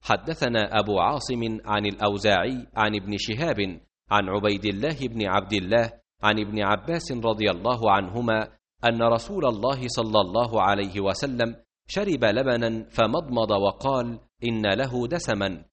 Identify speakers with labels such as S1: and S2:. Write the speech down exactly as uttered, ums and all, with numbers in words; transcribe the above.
S1: حدثنا أبو عاصم عن الأوزاعي عن ابن شهاب عن عبيد الله بن عبد الله عن ابن عباس رضي الله عنهما أن رسول الله صلى الله عليه وسلم شرب لبنا فمضمض وقال: إن له دسما،